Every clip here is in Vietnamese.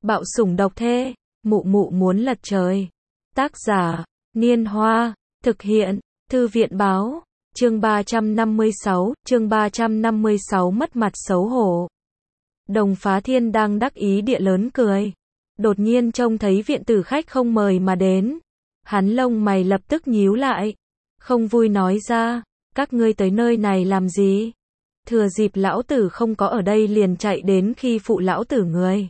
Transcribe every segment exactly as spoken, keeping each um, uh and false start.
Bạo sủng độc thê, mụ mụ muốn lật trời. Tác giả, Niên Hoa, thực hiện, Thư viện báo, chương ba trăm năm mươi sáu, chương ba trăm năm mươi sáu mất mặt xấu hổ. Đồng Phá Thiên đang đắc ý địa lớn cười. Đột nhiên trông thấy viện tử khách không mời mà đến. Hắn lông mày lập tức nhíu lại. Không vui nói ra, các ngươi tới nơi này làm gì? Thừa dịp lão tử không có ở đây liền chạy đến khi phụ lão tử người.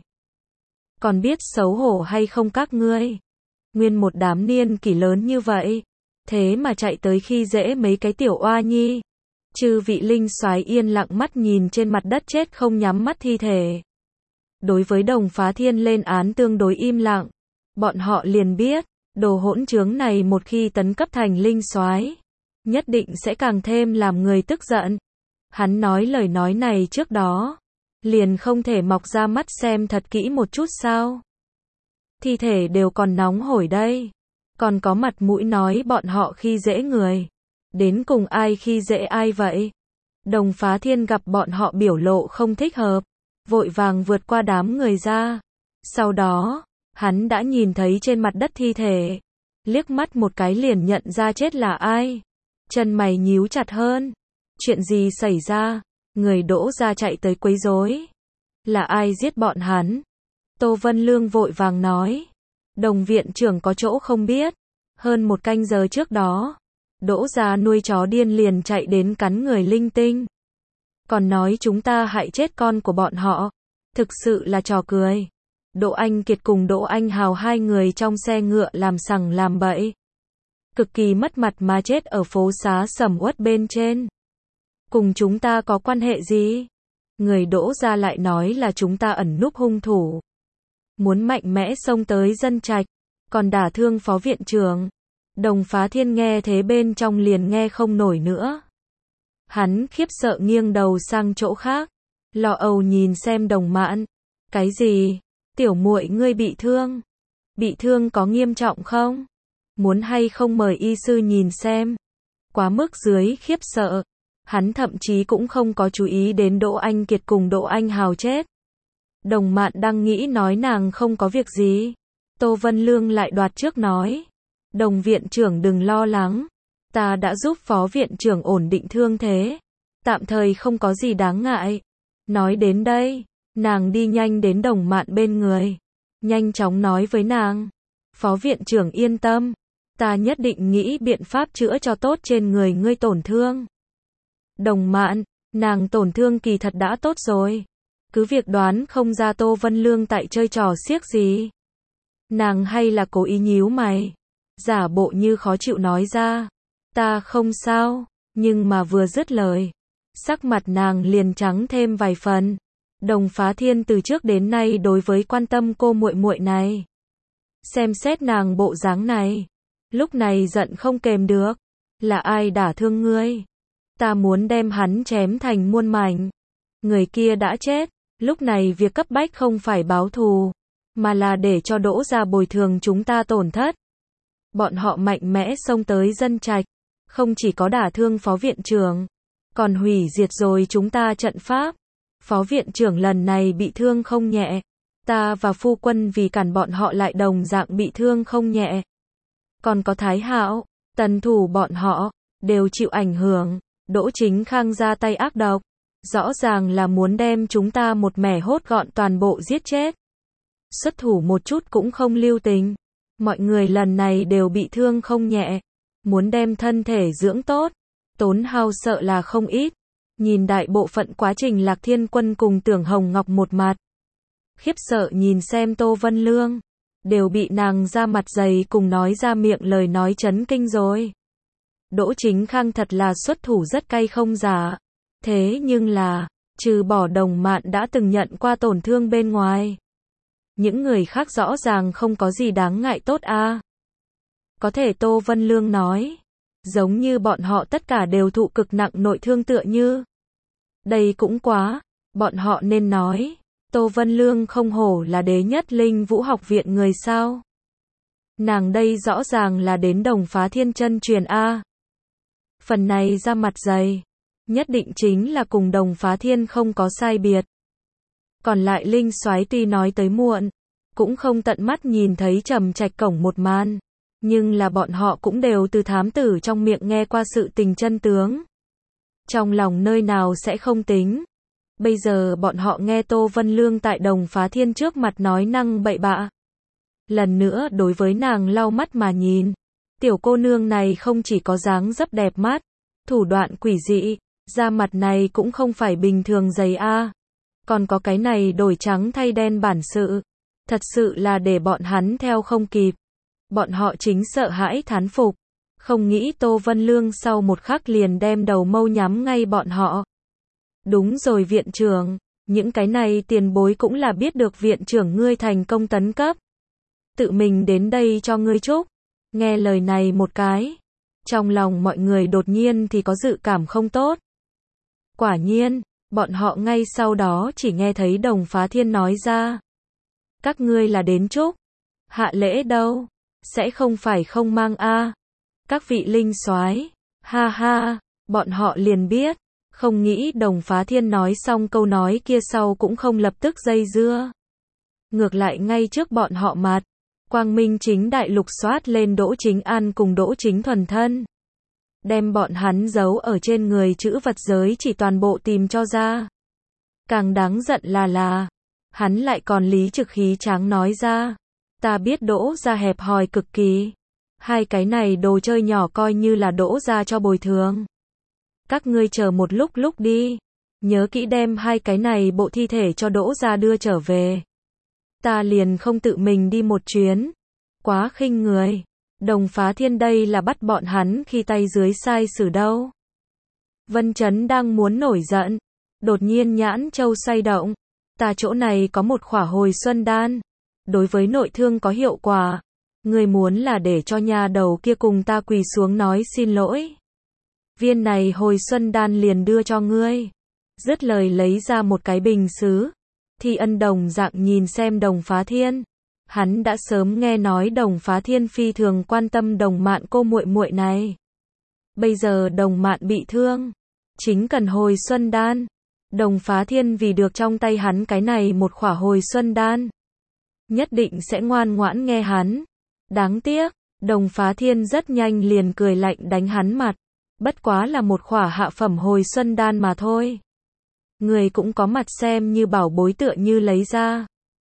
Còn biết xấu hổ hay không các ngươi? Nguyên một đám niên kỷ lớn như vậy, thế mà chạy tới khi dễ mấy cái tiểu oa nhi. Chư vị linh soái yên lặng mắt nhìn trên mặt đất chết không nhắm mắt thi thể. Đối với Đồng Phá Thiên lên án tương đối im lặng, bọn họ liền biết, đồ hỗn trướng này một khi tấn cấp thành linh soái, nhất định sẽ càng thêm làm người tức giận. Hắn nói lời nói này trước đó, liền không thể mọc ra mắt xem thật kỹ một chút sao? Thi thể đều còn nóng hổi đây, còn có mặt mũi nói bọn họ khi dễ người. Đến cùng ai khi dễ ai vậy? Đồng Phá Thiên gặp bọn họ biểu lộ không thích hợp, vội vàng vượt qua đám người ra. Sau đó, hắn đã nhìn thấy trên mặt đất thi thể, liếc mắt một cái liền nhận ra chết là ai. Chân mày nhíu chặt hơn. Chuyện gì xảy ra? Người Đỗ gia chạy tới quấy rối. Là ai giết bọn hắn? Tô Vân Lương vội vàng nói. Đồng viện trưởng có chỗ không biết. Hơn một canh giờ trước đó, Đỗ gia nuôi chó điên liền chạy đến cắn người linh tinh. Còn nói chúng ta hại chết con của bọn họ. Thực sự là trò cười. Đỗ Anh Kiệt cùng Đỗ Anh Hào hai người trong xe ngựa làm sằng làm bậy. Cực kỳ mất mặt mà chết ở phố xá sầm uất bên trên. Cùng chúng ta có quan hệ gì? Người Đỗ gia lại nói là chúng ta ẩn núp hung thủ. Muốn mạnh mẽ xông tới dân trạch, còn đả thương phó viện trưởng. Đồng Phá Thiên nghe thế bên trong liền nghe không nổi nữa. Hắn khiếp sợ nghiêng đầu sang chỗ khác, lo âu nhìn xem Đồng Mạn. Cái gì? Tiểu muội ngươi bị thương? Bị thương có nghiêm trọng không? Muốn hay không mời y sư nhìn xem? Quá mức dưới khiếp sợ, hắn thậm chí cũng không có chú ý đến Đỗ Anh Kiệt cùng Đỗ Anh Hào chết. Đồng Mạn đang nghĩ nói nàng không có việc gì. Tô Vân Lương lại đoạt trước nói. Đồng viện trưởng đừng lo lắng. Ta đã giúp phó viện trưởng ổn định thương thế. Tạm thời không có gì đáng ngại. Nói đến đây, nàng đi nhanh đến Đồng Mạn bên người. Nhanh chóng nói với nàng. Phó viện trưởng yên tâm. Ta nhất định nghĩ biện pháp chữa cho tốt trên người ngươi tổn thương. Đồng Mạn, nàng tổn thương kỳ thật đã tốt rồi. Cứ việc đoán không ra Tô Vân Lương tại chơi trò xiếc gì. Nàng hay là cố ý nhíu mày. Giả bộ như khó chịu nói ra. Ta không sao, nhưng mà vừa dứt lời. Sắc mặt nàng liền trắng thêm vài phần. Đồng Phá Thiên từ trước đến nay đối với quan tâm cô muội muội này. Xem xét nàng bộ dáng này. Lúc này giận không kềm được. Là ai đả thương ngươi? Ta muốn đem hắn chém thành muôn mảnh. Người kia đã chết. Lúc này việc cấp bách không phải báo thù, mà là để cho Đỗ gia bồi thường chúng ta tổn thất. Bọn họ mạnh mẽ xông tới dân trạch. Không chỉ có đả thương phó viện trưởng, còn hủy diệt rồi chúng ta trận pháp. Phó viện trưởng lần này bị thương không nhẹ. Ta và phu quân vì cản bọn họ lại đồng dạng bị thương không nhẹ. Còn có Thái Hạo, Tần Thủ bọn họ, đều chịu ảnh hưởng. Đỗ Chính Khang ra tay ác độc. Rõ ràng là muốn đem chúng ta một mẻ hốt gọn toàn bộ giết chết. Xuất thủ một chút cũng không lưu tình. Mọi người lần này đều bị thương không nhẹ. Muốn đem thân thể dưỡng tốt. Tốn hao sợ là không ít. Nhìn đại bộ phận quá trình Lạc Thiên Quân cùng Tưởng Hồng Ngọc một mặt. Khiếp sợ nhìn xem Tô Vân Lương. Đều bị nàng ra mặt dày cùng nói ra miệng lời nói chấn kinh rồi. Đỗ Chính Khang thật là xuất thủ rất cay không giả. Thế nhưng là, trừ bỏ Đồng Mạn đã từng nhận qua tổn thương bên ngoài. Những người khác rõ ràng không có gì đáng ngại tốt a. Có thể Tô Vân Lương nói. Giống như bọn họ tất cả đều thụ cực nặng nội thương tựa như. Đây cũng quá, bọn họ nên nói. Tô Vân Lương không hổ là đế nhất linh vũ học viện người sao. Nàng đây rõ ràng là đến Đồng Phá Thiên chân truyền a. Phần này ra mặt dày. Nhất định chính là cùng Đồng Phá Thiên không có sai biệt. Còn lại linh soái tuy nói tới muộn, cũng không tận mắt nhìn thấy Trầm Trạch cổng một màn, nhưng là bọn họ cũng đều từ thám tử trong miệng nghe qua sự tình chân tướng. Trong lòng nơi nào sẽ không tính. Bây giờ bọn họ nghe Tô Vân Lương tại Đồng Phá Thiên trước mặt nói năng bậy bạ. Lần nữa đối với nàng lau mắt mà nhìn. Tiểu cô nương này không chỉ có dáng dấp đẹp mắt, thủ đoạn quỷ dị, da mặt này cũng không phải bình thường dày a, còn có cái này đổi trắng thay đen bản sự, thật sự là để bọn hắn theo không kịp. Bọn họ chính sợ hãi thán phục, không nghĩ Tô Vân Lương sau một khắc liền đem đầu mâu nhắm ngay bọn họ. Đúng rồi viện trưởng, những cái này tiền bối cũng là biết được viện trưởng ngươi thành công tấn cấp. Tự mình đến đây cho ngươi chúc. Nghe lời này một cái, trong lòng mọi người đột nhiên thì có dự cảm không tốt. Quả nhiên, bọn họ ngay sau đó chỉ nghe thấy Đồng Phá Thiên nói ra. Các ngươi là đến chúc. Hạ lễ đâu? Sẽ không phải không mang a? Các vị linh soái, ha ha, bọn họ liền biết. Không nghĩ Đồng Phá Thiên nói xong câu nói kia sau cũng không lập tức dây dưa. Ngược lại ngay trước bọn họ mặt, quang minh chính đại lục soát lên Đỗ Chính An cùng Đỗ Chính Thuần thân. Đem bọn hắn giấu ở trên người chữ vật giới chỉ toàn bộ tìm cho ra. Càng đáng giận là là, hắn lại còn lý trực khí tráng nói ra. Ta biết Đỗ gia hẹp hòi cực kỳ. Hai cái này đồ chơi nhỏ coi như là Đỗ gia cho bồi thường. Các ngươi chờ một lúc lúc đi. Nhớ kỹ đem hai cái này bộ thi thể cho Đỗ gia đưa trở về. Ta liền không tự mình đi một chuyến. Quá khinh người. Đồng Phá Thiên đây là bắt bọn hắn khi tay dưới sai sử đâu. Vân Chấn đang muốn nổi giận. Đột nhiên nhãn châu xoay động. Ta chỗ này có một khỏa hồi xuân đan. Đối với nội thương có hiệu quả. Ngươi muốn là để cho nhà đầu kia cùng ta quỳ xuống nói xin lỗi. Viên này hồi xuân đan liền đưa cho ngươi. Dứt lời lấy ra một cái bình sứ. Thi Ân đồng dạng nhìn xem Đồng Phá Thiên. Hắn đã sớm nghe nói Đồng Phá Thiên phi thường quan tâm Đồng Mạn cô muội muội này. Bây giờ Đồng Mạn bị thương, chính cần hồi xuân đan. Đồng Phá Thiên vì được trong tay hắn cái này một khỏa hồi xuân đan, nhất định sẽ ngoan ngoãn nghe hắn. Đáng tiếc, Đồng Phá Thiên rất nhanh liền cười lạnh đánh hắn mặt. Bất quá là một khỏa hạ phẩm hồi xuân đan mà thôi. Người cũng có mặt xem như bảo bối tựa như lấy ra.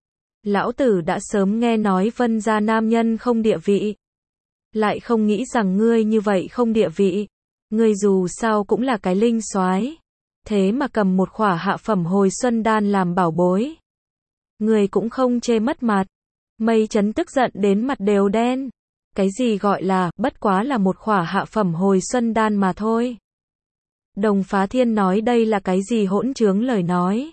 Lão tử đã sớm nghe nói Vân gia nam nhân không địa vị. Lại không nghĩ rằng ngươi như vậy không địa vị. Ngươi dù sao cũng là cái linh soái, thế mà cầm một khỏa hạ phẩm hồi xuân đan làm bảo bối. Ngươi cũng không chê mất mặt. Mây Chấn tức giận đến mặt đều đen. Cái gì gọi là, bất quá là một khỏa hạ phẩm hồi xuân đan mà thôi. Đồng Phá Thiên nói đây là cái gì hỗn trướng lời nói.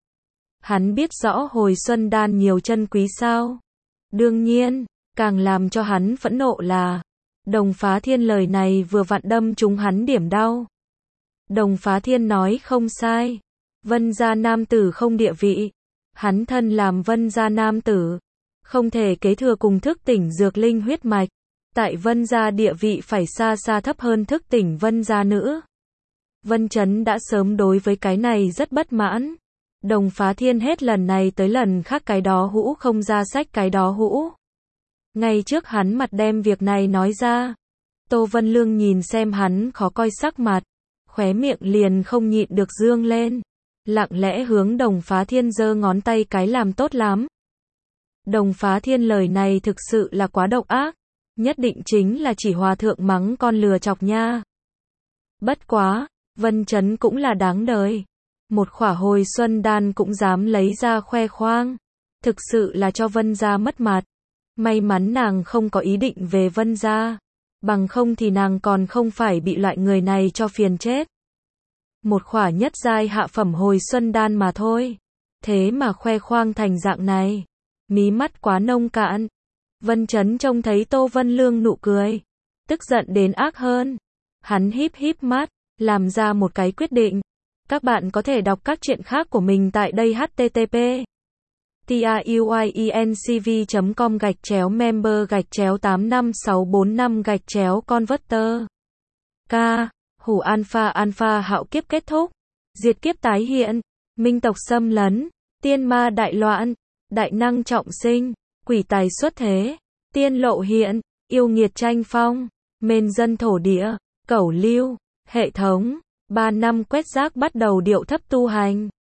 Hắn biết rõ hồi xuân đan nhiều chân quý sao. Đương nhiên, càng làm cho hắn phẫn nộ là, Đồng Phá Thiên lời này vừa vặn đâm trúng hắn điểm đau. Đồng Phá Thiên nói không sai. Vân gia nam tử không địa vị. Hắn thân làm Vân gia nam tử, không thể kế thừa cùng thức tỉnh dược linh huyết mạch. Tại Vân gia địa vị phải xa xa thấp hơn thức tỉnh Vân gia nữ. Vân Chấn đã sớm đối với cái này rất bất mãn. Đồng Phá Thiên hết lần này tới lần khác cái đó hũ không ra sách cái đó hũ. Ngay trước hắn mặt đem việc này nói ra. Tô Vân Lương nhìn xem hắn khó coi sắc mặt, khóe miệng liền không nhịn được dương lên. Lặng lẽ hướng Đồng Phá Thiên giơ ngón tay cái làm tốt lắm. Đồng Phá Thiên lời này thực sự là quá độc ác. Nhất định chính là chỉ hòa thượng mắng con lừa chọc nha. Bất quá, Vân Chấn cũng là đáng đời. Một khỏa hồi xuân đan cũng dám lấy ra khoe khoang. Thực sự là cho Vân gia mất mặt. May mắn nàng không có ý định về Vân gia. Bằng không thì nàng còn không phải bị loại người này cho phiền chết. Một khỏa nhất giai hạ phẩm hồi xuân đan mà thôi. Thế mà khoe khoang thành dạng này. Mí mắt quá nông cạn. Vân Chấn trông thấy Tô Vân Lương nụ cười, tức giận đến ác hơn. Hắn híp híp mắt, làm ra một cái quyết định. Các bạn có thể đọc các truyện khác của mình tại đây h t t p truyencv chấm com gạch chéo member gạch chéo tám năm sáu bốn năm gạch chéo converter. K. Hủ alpha alpha hạo kiếp kết thúc. Diệt kiếp tái hiện. Minh tộc xâm lấn. Tiên ma đại loạn. Đại năng trọng sinh. quỷ tài xuất thế, tiên lộ hiện, yêu nghiệt tranh phong, mên dân thổ địa, cẩu lưu, hệ thống, ba năm quét rác bắt đầu điệu thấp tu hành.